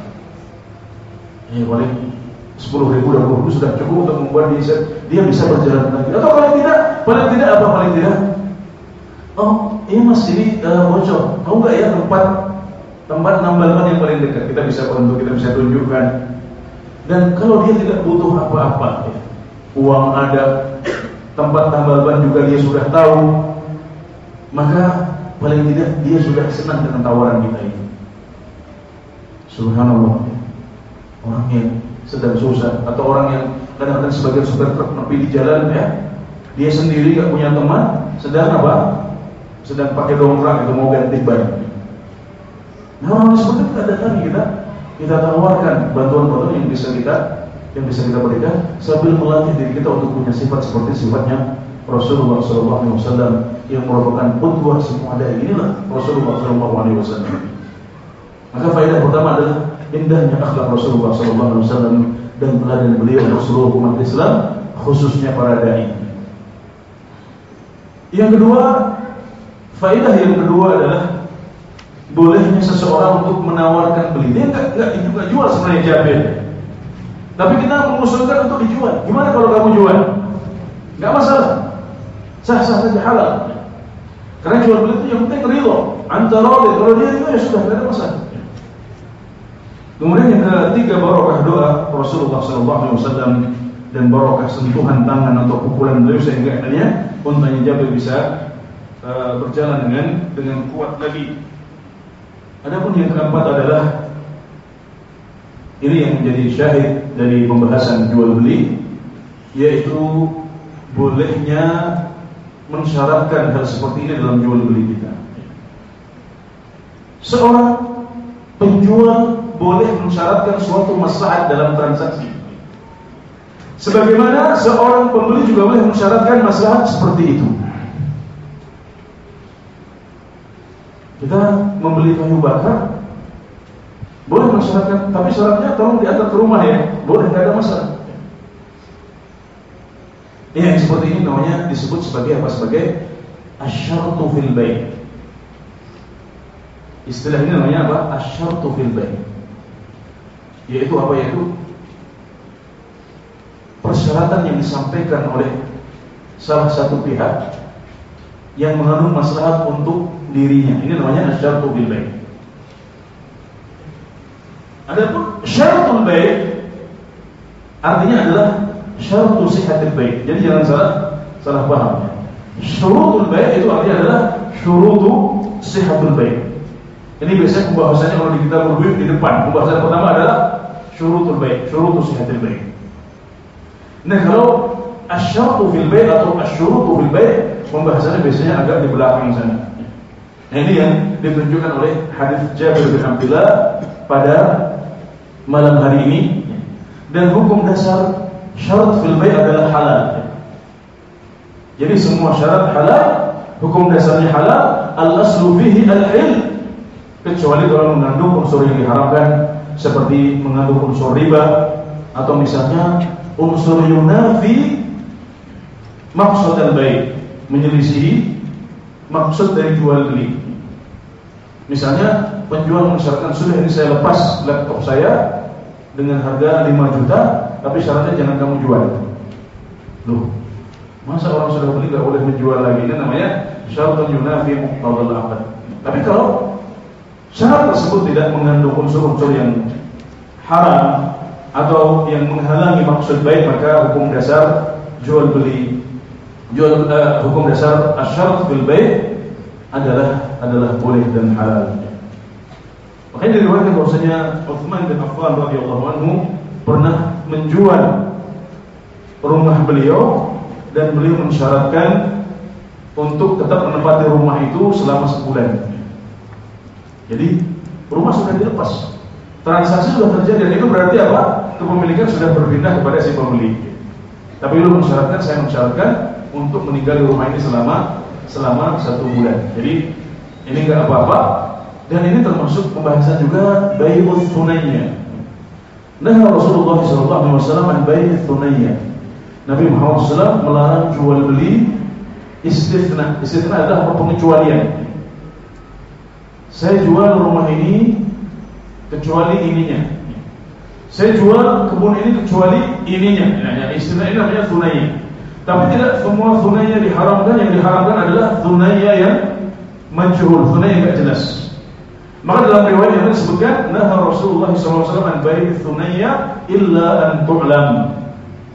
Ya paling sepuluh ribu dan dua puluh sudah cukup untuk membuat dia dia bisa berjalan lagi. Atau paling tidak, paling tidak apa paling tidak? Oh, ini mas ini uh, bocor. Tahu nggak ya tempat tempat nambal ban yang paling dekat? Kita bisa bantu, kita bisa tunjukkan. Dan kalau dia tidak butuh apa-apa, ya, uang ada, tempat tambal ban juga dia sudah tahu, maka paling tidak dia sudah senang dengan tawaran kita ini. Subhanallah. Orang yang sedang susah, atau orang yang kadang-kadang sebagai supir truk menepi di jalan ya, dia sendiri gak punya teman, sedang apa? Sedang pakai dongkrak itu mau ganti ban. Nah, orang seperti itu ada kali kita kita tawarkan bantuan-bantuan yang bisa kita yang bisa kita berikan sambil melatih diri kita untuk punya sifat seperti sifatnya Rasulullah shallallahu alaihi wasallam yang merupakan qudwah semua ada inilah Rasulullah shallallahu alaihi wasallam. Maka faedah pertama adalah indahnya akhlak Rasulullah shallallahu alaihi wasallam dan teladan beliau untuk seluruh umat Islam, khususnya para dai. Yang kedua, faedah yang kedua adalah bolehnya seseorang untuk menawarkan beli. Dia enggak enggak juga jual sebenarnya Jabir. Tapi kita mengusulkan untuk dijual. Gimana kalau kamu jual? Enggak masalah. Sah-sah saja, halal. Karena jual beli itu yang penting ridho. Antara kalau dia itu ya sudah enggak ada masalah. Kemudian yang ketiga, barokah doa Rasulullah shallallahu alaihi wasallam dan barokah sentuhan tangan atau pukulan beliau sehingga akhirnya untanya Jabir bisa uh, berjalan dengan dengan kuat lagi. Adapun yang keempat adalah ini yang menjadi syahid dari pembahasan jual beli, yaitu bolehnya mensyaratkan hal seperti ini dalam jual beli kita. Seorang penjual boleh mensyaratkan suatu maslahat dalam transaksi, sebagaimana seorang pembeli juga boleh mensyaratkan maslahat seperti itu. Kita membeli kayu bakar, boleh mensyaratkan, tapi syaratnya tolong diantar ke rumah ya, boleh, tidak ada masalah. Ya, yang seperti ini namanya disebut sebagai apa? Sebagai asyartu fil bai'. Istilah ini namanya apa? Asyartu fil bai'. Yaitu apa? Yaitu persyaratan yang disampaikan oleh salah satu pihak yang mengandung maslahat untuk dirinya. Ini namanya asyartu bil bai'. Adapun syaratul bai' artinya adalah syartu sihhatil bai'. Jadi jangan salah salah paham. Syurutul bai' itu artinya adalah syurutu sihhatul bai'. Ini biasanya pembahasannya kalau di kitab Al-Buyuh di depan. Pembahasan pertama adalah syurutul bai', syurutu sihhatil bai'. Nah, kalau asyartu fil bai' atau asyurutu fil bai', pembahasannya biasanya agak di belakang sana. Nah, ini yang ditunjukkan oleh hadis Jabir bin Abdullah pada malam hari ini. Dan hukum dasar syarat fil bai' adalah halal. Jadi semua syarat halal, hukum dasarnya halal, al-aslu fihi al-hil, kecuali kalau mengandung unsur yang diharamkan seperti mengandung unsur riba atau misalnya unsur yunafi maksud al-bai', menyelisihi maksud dari jual beli. Misalnya penjual mensyaratkan, sudah ini saya lepas laptop saya dengan harga lima juta, tapi syaratnya jangan kamu jual. Loh, masa orang sudah beli gak boleh menjual lagi? Ini namanya syaratun yunafi muqtadal aqd. Tapi kalau syarat tersebut tidak mengandung unsur-unsur yang haram atau yang menghalangi maksud baik, maka hukum dasar jual beli jual uh, hukum dasar asyarat bil bai' adalah adalah boleh dan halal. Makanya diriwayatkan bahwasanya Utsman bin Affan radhiyallahu anhu pernah menjual rumah beliau dan beliau mensyaratkan untuk tetap menempati rumah itu selama sebulan. Jadi rumah sudah dilepas, transaksi sudah terjadi, dan itu berarti apa? Kepemilikan sudah berpindah kepada si pembeli. Tapi beliau mensyaratkan, saya mensyaratkan untuk meninggali rumah ini selama selama satu bulan. Jadi ini enggak apa-apa. Dan ini termasuk pembahasan juga bai'ut thunayya. Nah, Rasulullah shallallahu alaihi wasallam an bai'ut thunayya. Nabi Muhammad shallallahu alaihi wasallam melarang jual beli istithna. Istithna adalah pengecualian. Saya jual rumah ini kecuali ininya. Saya jual kebun ini kecuali ininya. Nah, istilah ini namanya thunayya. Tapi tidak semua thunayya diharamkan. Yang diharamkan adalah thunayya yang majhul, thunayya yang tidak jelas. Maka dalam riwayat yang disebutkan, naha Rasulullah shallallahu alaihi wasallam an bai' thunayya illa an tu'lam.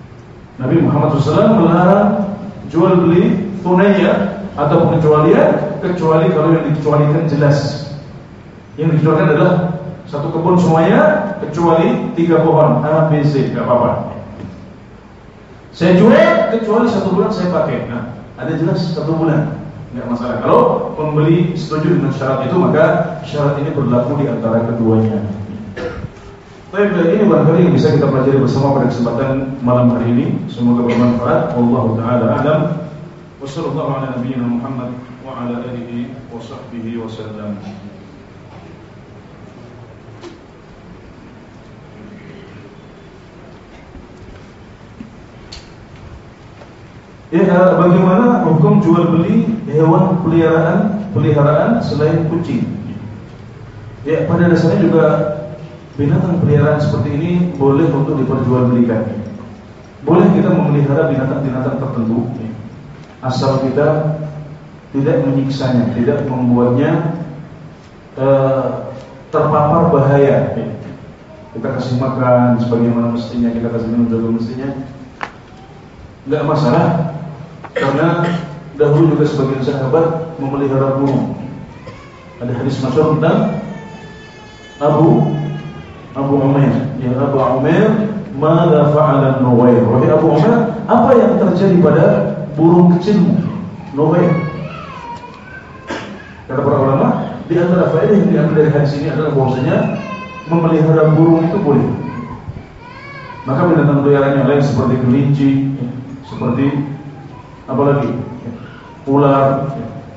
Nabi Muhammad shallallahu alaihi wasallam melarang jual beli thunayya atau pengecualian kecuali kalau yang dikecualikan jelas. Yang dikecualikan adalah satu kebun semuanya kecuali tiga pohon A, B, C, nggak apa-apa. Saya jual kecuali satu bulan saya pakai. Nah, ada jelas satu bulan, nggak masalah. Kalau pembeli setuju dengan syarat itu, maka syarat ini berlaku di antara keduanya. Baik, ini barangkali yang bisa kita pelajari bersama pada kesempatan malam hari ini. Semoga bermanfaat. Wallahu taala a'lam. Wassallallahu ala nabiyyina Muhammad wa ala alihi wa sahbihi wasallam. Ya, bagaimana hukum jual beli hewan peliharaan peliharaan selain kucing? Ya, pada dasarnya juga binatang peliharaan seperti ini boleh untuk diperjualbelikan. Boleh kita memelihara binatang-binatang tertentu, asal kita tidak menyiksanya, tidak membuatnya uh, terpapar bahaya. Kita kasih makan sebagaimana mestinya, kita kasih minum juga mestinya, nggak masalah. Karena dahulu juga sebagian sahabat memelihara burung. Ada hadis masyhur tentang Abu Abu Umair, ya Abu Umair, "Mada fa'ala Nuwair?" Wahai Abu Umair, apa yang terjadi pada burung kecilmu, Nuwair? Kata para ulama, di antara faedah yang diambil dari hadis ini adalah bahwasanya memelihara burung itu boleh. Maka binatang peliharaan yang lain seperti kelinci, seperti apalagi ular,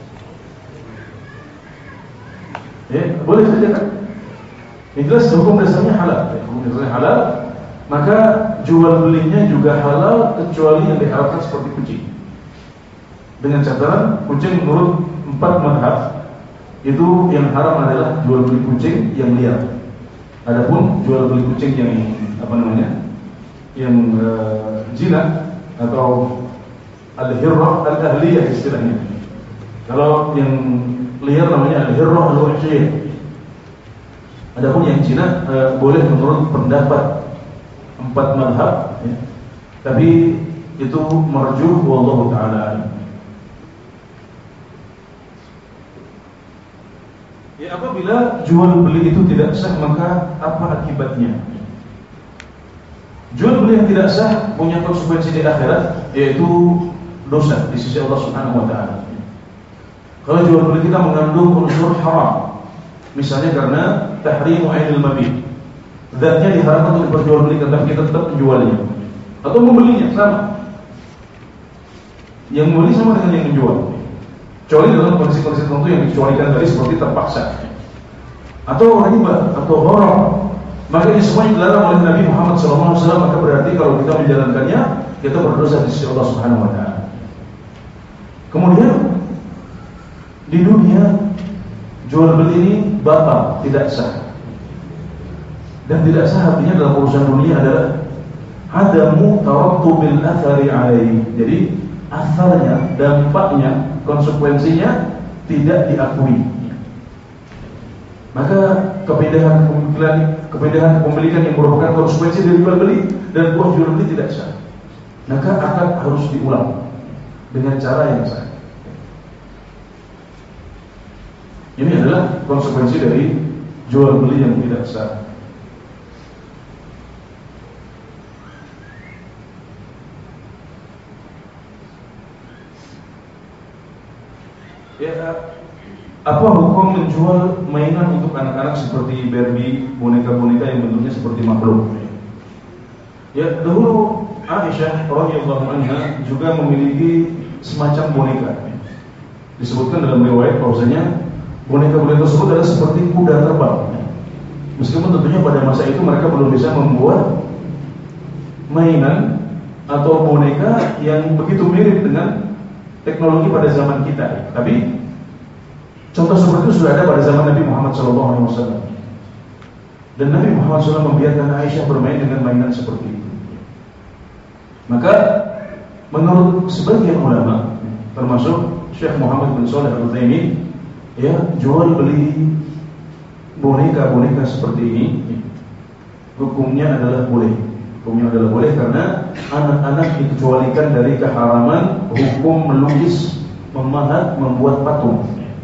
ya boleh saja kan? Yang jelas hukum dasarnya halal, ya, hukum dasarnya halal. Maka jual belinya juga halal kecuali yang diharapkan seperti kucing. Dengan catatan kucing menurut empat mazhab itu yang haram adalah jual beli kucing yang liar. Adapun jual beli kucing yang apa namanya, yang uh, jinak atau al-hirrah al-ahliyah istilahnya. Kalau yang liar namanya al-hirrah al-wahsyiyah. Adapun yang jinak uh, boleh menurut pendapat empat mazhab, ya. Tapi itu marjuh wallahu taala. Ya, apabila jual beli itu tidak sah, maka apa akibatnya? Jual beli yang tidak sah punya konsekuensi di akhirat, yaitu dosa di sisi Allah Subhanahu wa taala. Kalau jual beli kita mengandung unsur haram, misalnya karena tahrimu ainil mabit, zatnya diharamkan untuk diperjualbelikan, tapi kita tetap menjualnya atau membelinya, sama. Yang membeli sama dengan yang menjual, kecuali dalam kondisi-kondisi tertentu yang dikecualikan tadi seperti terpaksa atau riba atau haram. Maka ini semua dilarang oleh Nabi Muhammad shallallahu alaihi wasallam. Maka berarti kalau kita menjalankannya, kita berdosa di sisi Allah Subhanahu wa taala. Kemudian di dunia jual beli ini batal, tidak sah. Dan tidak sah artinya dalam urusan dunia adalah adamu tarattubil athari alaihi. Jadi asarnya, dampaknya, konsekuensinya tidak diakui. Maka kepindahan kepemilikan, kepindahan kepemilikan yang merupakan konsekuensi dari jual beli dan buah jual beli tidak sah. Maka akad harus diulang dengan cara yang sah. Ini adalah konsekuensi dari jual beli yang tidak sah. Ya, apa hukum menjual mainan untuk anak-anak seperti Barbie, boneka-boneka yang bentuknya seperti makhluk? Ya, dahulu Aisyah radhiyallahu anha juga memiliki semacam boneka. Disebutkan dalam riwayat bahwasanya boneka-boneka tersebut adalah seperti kuda terbang. Meskipun tentunya pada masa itu mereka belum bisa membuat mainan atau boneka yang begitu mirip dengan teknologi pada zaman kita. Tapi contoh seperti itu sudah ada pada zaman Nabi Muhammad shallallahu alaihi wasallam. Dan Nabi Muhammad shallallahu alaihi wasallam membiarkan Aisyah bermain dengan mainan seperti itu. Maka menurut sebagian ulama, termasuk Syekh Muhammad bin Shalih Al-Utsaimin, ya, jual beli boneka-boneka seperti ini hukumnya adalah boleh. Hukumnya adalah boleh karena anak-anak dikecualikan dari keharaman hukum melukis, memahat, membuat patung.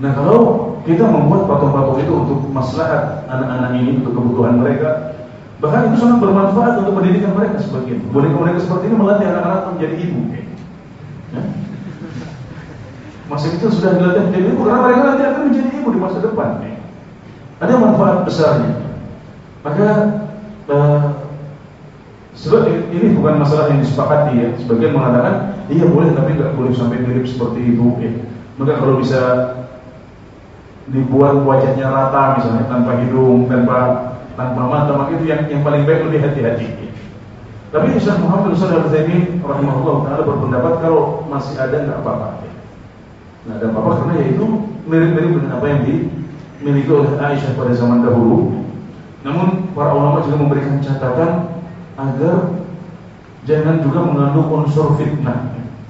Nah, kalau kita membuat patung-patung itu untuk maslahat anak-anak ini, untuk kebutuhan mereka, bahkan itu sangat bermanfaat untuk pendidikan mereka sebagian. Boneka-boneka seperti ini melatih anak-anak menjadi ibu. Ya? Masa kecil sudah dilatih menjadi ibu karena mereka nanti akan menjadi ibu di masa depan. Ya? Ada manfaat besarnya. Maka uh, sebab ini bukan masalah yang disepakati ya. Sebagian mengatakan iya boleh tapi nggak boleh sampai mirip seperti ibu. Ya. Maka kalau bisa dibuat wajahnya rata misalnya tanpa hidung, tanpa tanpa mata, maka itu yang yang paling baik, lebih hati-hati. Ya. Tapi Syekh Muhammad Shalih Al-Utsaimin rahimahullah taala berpendapat kalau masih ada nggak apa-apa. Ya. Nggak ada apa-apa karena yaitu mirip-mirip dengan apa yang dimiliki oleh Aisyah pada zaman dahulu. Namun para ulama juga memberikan catatan agar jangan juga mengandung unsur fitnah.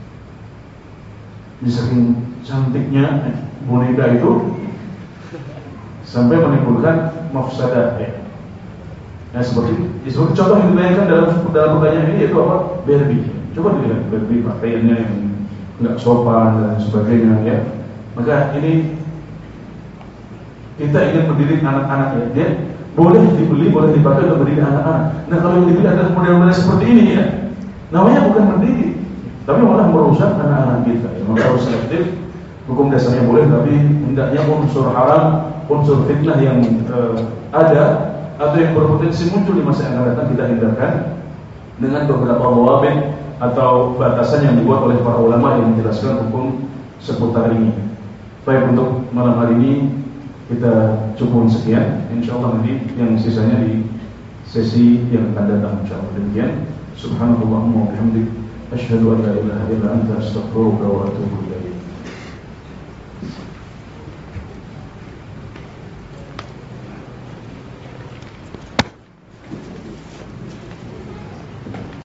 Di saking cantiknya boneka itu sampai menimbulkan mafsadah. Ya. Nah, seperti seperti contoh yang dibayangkan dalam dalam pertanyaan ini yaitu apa? Barbie. Coba dilihat Barbie pakaiannya yang nggak sopan dan sebagainya ya. Maka ini kita ingin mendidik anak-anak ya. Dia boleh dibeli, boleh dipakai untuk mendidik anak-anak. Nah, kalau yang dibeli adalah model-model seperti ini ya, namanya bukan mendidik, tapi malah merusak anak-anak kita. Ya, maka harus selektif. Hukum dasarnya boleh, tapi hendaknya unsur haram, unsur fitnah yang uh, ada atau yang berpotensi muncul di masa yang akan datang kita hindarkan dengan beberapa dhawabit atau batasan yang dibuat oleh para ulama yang menjelaskan hukum seputar ini. Baik, untuk malam hari ini kita cukupkan sekian. Insyaallah nanti yang sisanya di sesi yang akan datang insyaallah. Demikian. Subhanallahumma wa bihamdik asyhadu an la ilaha illa anta astaghfiruka wa atubu ilaik.